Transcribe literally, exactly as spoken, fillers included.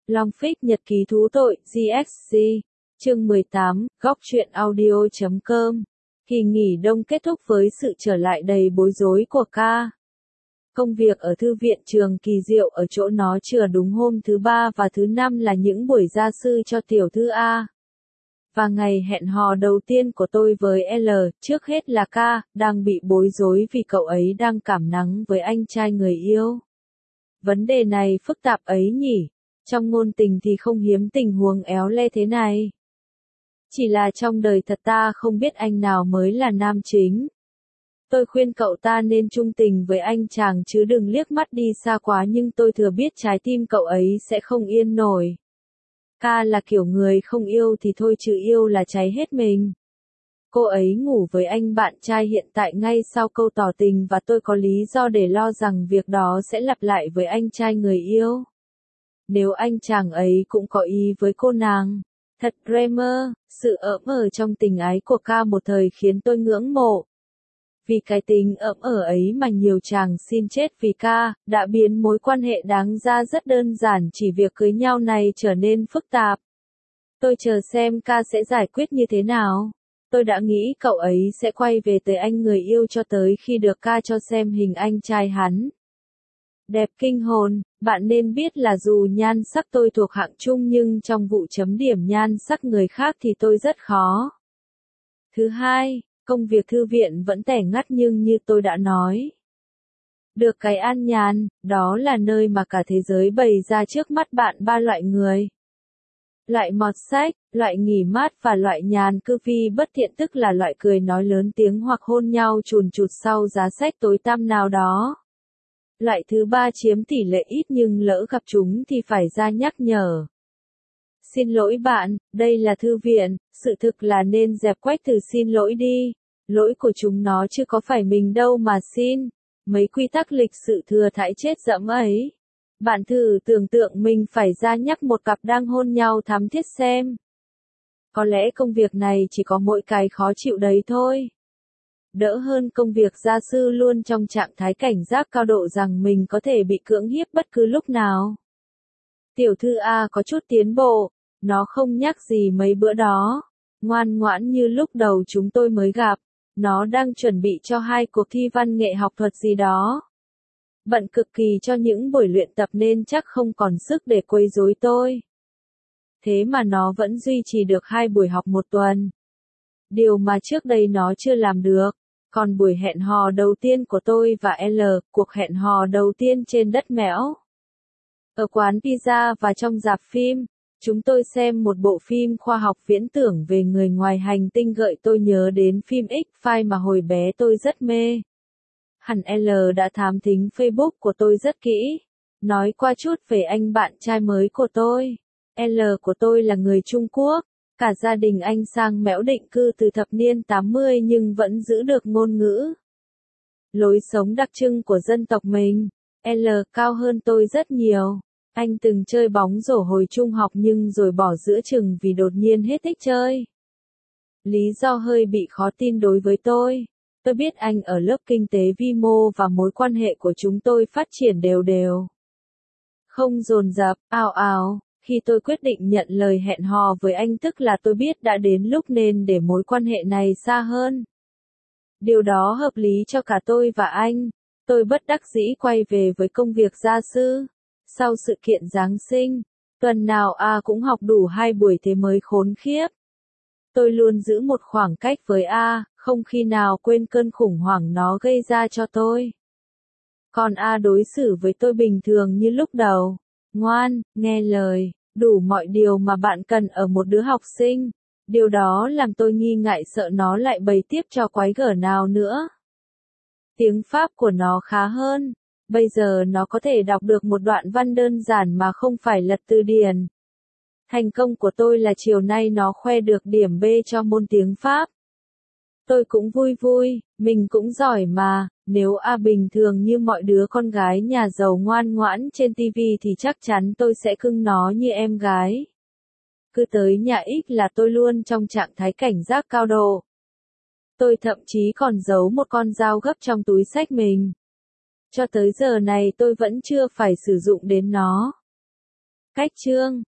Long Phích Nhật ký thú tội, giê ích giê. Chương mười tám, góc truyện audio chấm com. Kỳ nghỉ đông kết thúc với sự trở lại đầy bối rối của ca. Công việc ở thư viện trường kỳ diệu ở chỗ nó chừa đúng hôm thứ ba và thứ năm là những buổi gia sư cho tiểu thư A. Và ngày hẹn hò đầu tiên của tôi với L, trước hết là ca, đang bị bối rối vì cậu ấy đang cảm nắng với anh trai người yêu. Vấn đề này phức tạp ấy nhỉ, trong ngôn tình thì không hiếm tình huống éo le thế này. Chỉ là trong đời thật ta không biết anh nào mới là nam chính. Tôi khuyên cậu ta nên trung tình với anh chàng chứ đừng liếc mắt đi xa quá, nhưng tôi thừa biết trái tim cậu ấy sẽ không yên nổi. Ca là kiểu người không yêu thì thôi chứ yêu là cháy hết mình. Cô ấy ngủ với anh bạn trai hiện tại ngay sau câu tỏ tình và tôi có lý do để lo rằng việc đó sẽ lặp lại với anh trai người yêu. Nếu anh chàng ấy cũng có ý với cô nàng. Thật Kramer, sự ỡm ở trong tình ái của ca một thời khiến tôi ngưỡng mộ. Vì cái tính ỡm ở ấy mà nhiều chàng xin chết vì ca, đã biến mối quan hệ đáng ra rất đơn giản chỉ việc cưới nhau này trở nên phức tạp. Tôi chờ xem ca sẽ giải quyết như thế nào. Tôi đã nghĩ cậu ấy sẽ quay về tới anh người yêu cho tới khi được ca cho xem hình anh trai hắn. Đẹp kinh hồn, bạn nên biết là dù nhan sắc tôi thuộc hạng trung nhưng trong vụ chấm điểm nhan sắc người khác thì tôi rất khó. Thứ hai, công việc thư viện vẫn tẻ ngắt nhưng như tôi đã nói. Được cái an nhàn, đó là nơi mà cả thế giới bày ra trước mắt bạn ba loại người. Loại mọt sách, loại nghỉ mát và loại nhàn cư phi bất thiện, tức là loại cười nói lớn tiếng hoặc hôn nhau chùn chụt sau giá sách tối tăm nào đó. Loại thứ ba chiếm tỷ lệ ít nhưng lỡ gặp chúng thì phải ra nhắc nhở. Xin lỗi bạn, đây là thư viện, sự thực là nên dẹp quách từ xin lỗi đi. Lỗi của chúng nó chứ có phải mình đâu mà xin. Mấy quy tắc lịch sự thừa thãi chết dẫm ấy. Bạn thử tưởng tượng mình phải ra nhắc một cặp đang hôn nhau thắm thiết xem. Có lẽ công việc này chỉ có mỗi cái khó chịu đấy thôi. Đỡ hơn công việc gia sư luôn trong trạng thái cảnh giác cao độ rằng mình có thể bị cưỡng hiếp bất cứ lúc nào. Tiểu thư A có chút tiến bộ, nó không nhắc gì mấy bữa đó. Ngoan ngoãn như lúc đầu chúng tôi mới gặp, nó đang chuẩn bị cho hai cuộc thi văn nghệ học thuật gì đó. Bận cực kỳ cho những buổi luyện tập nên chắc không còn sức để quấy rối tôi. Thế mà nó vẫn duy trì được hai buổi học một tuần. Điều mà trước đây nó chưa làm được. Còn buổi hẹn hò đầu tiên của tôi và L, cuộc hẹn hò đầu tiên trên đất mẽo. Ở quán pizza và trong rạp phim, chúng tôi xem một bộ phim khoa học viễn tưởng về người ngoài hành tinh gợi tôi nhớ đến phim X-Files mà hồi bé tôi rất mê. Hẳn L đã thám thính Facebook của tôi rất kỹ. Nói qua chút về anh bạn trai mới của tôi. L của tôi là người Trung Quốc. Cả gia đình anh sang mẽo định cư từ thập niên tám mươi nhưng vẫn giữ được ngôn ngữ. Lối sống đặc trưng của dân tộc mình. L cao hơn tôi rất nhiều. Anh từng chơi bóng rổ hồi trung học nhưng rồi bỏ giữa chừng vì đột nhiên hết thích chơi. Lý do hơi bị khó tin đối với tôi. Tôi biết anh ở lớp kinh tế vi mô và mối quan hệ của chúng tôi phát triển đều đều. Không dồn dập, ào ào. Khi tôi quyết định nhận lời hẹn hò với anh tức là tôi biết đã đến lúc nên để mối quan hệ này xa hơn. Điều đó hợp lý cho cả tôi và anh. Tôi bất đắc dĩ quay về với công việc gia sư. Sau sự kiện Giáng sinh, tuần nào A cũng học đủ hai buổi thế mới khốn khiếp. Tôi luôn giữ một khoảng cách với A, không khi nào quên cơn khủng hoảng nó gây ra cho tôi. Còn A đối xử với tôi bình thường như lúc đầu. Ngoan, nghe lời, đủ mọi điều mà bạn cần ở một đứa học sinh. Điều đó làm tôi nghi ngại sợ nó lại bày tiếp trò quái gở nào nữa. Tiếng Pháp của nó khá hơn. Bây giờ nó có thể đọc được một đoạn văn đơn giản mà không phải lật từ điển. Thành công của tôi là chiều nay nó khoe được điểm B cho môn tiếng Pháp. Tôi cũng vui vui, mình cũng giỏi mà. Nếu A bình thường như mọi đứa con gái nhà giàu ngoan ngoãn trên ti vi thì chắc chắn tôi sẽ cưng nó như em gái. Cứ tới nhà X là tôi luôn trong trạng thái cảnh giác cao độ. Tôi thậm chí còn giấu một con dao gấp trong túi xách mình. Cho tới giờ này tôi vẫn chưa phải sử dụng đến nó. Khách chương